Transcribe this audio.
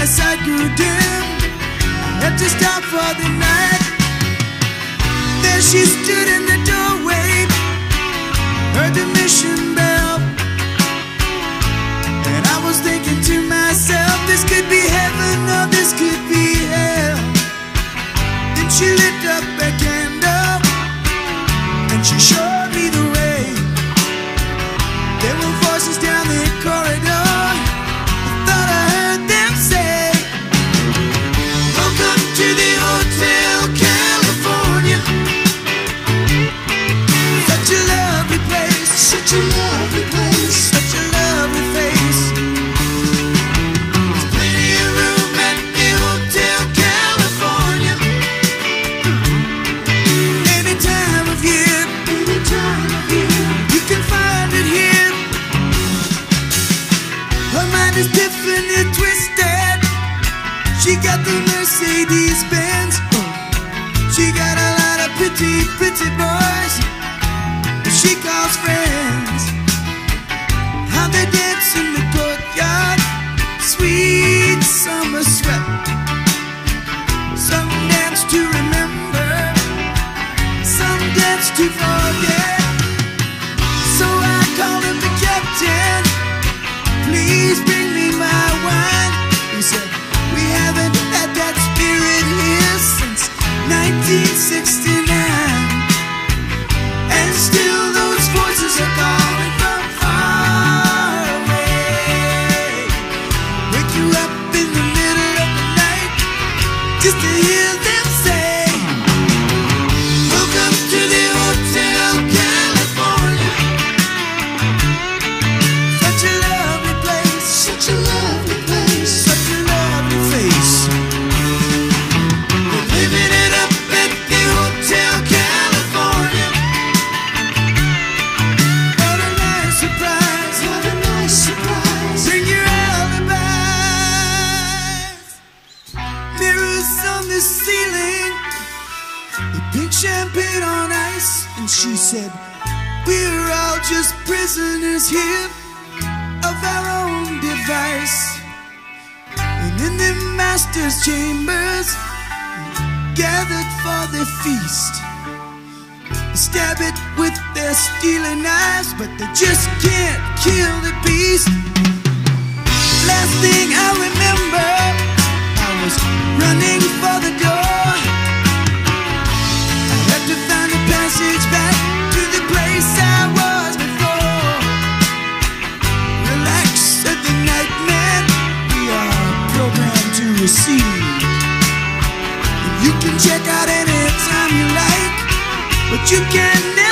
my sight grew dim. I had to stop for the night. There she stood in the doorway, heard the mission bell, and I was thinking to myself, this could be heaven or this could be hell. Then she lit up a candle and she showed me the way. There were voices down the corridor. I thought I heard them say, welcome to the Hotel California. Such a lovely place, such a lovely place, such a lovely face. There's plenty of room at the Hotel California. Any time of year, you can find it here. Her mind is different and twisted. She got the Mercedes Benz. She got a lot of pretty, pretty boys she calls friends. How they dance in the courtyard, sweet summer sweat. Some dance to remember, some dance to forget. So I called him the captain, please bring me my wine. He said, we haven't had that spirit here since 1969. And still those voices are calling from far away. Wake you up in the middle of the night just to hear them say, welcome to the Hotel California. Such a lovely place, such a lovely place, such a lovely face. We're living it up at the Hotel California. What a nice surprise, what a nice surprise. Bring your alibis. Mirrors on the ceiling, the pink champagne on ice. And she said, we're all just prisoners here of our own device. And in the master's chambers, gathered for the feast, stab it with their stealing knives, but they just can't kill the beast. Last thing I remember, I was running for the door. I had to find a passage back to the place I was before. Relax, said the night man, we are programmed to receive. You can check out anytime you like, but you can never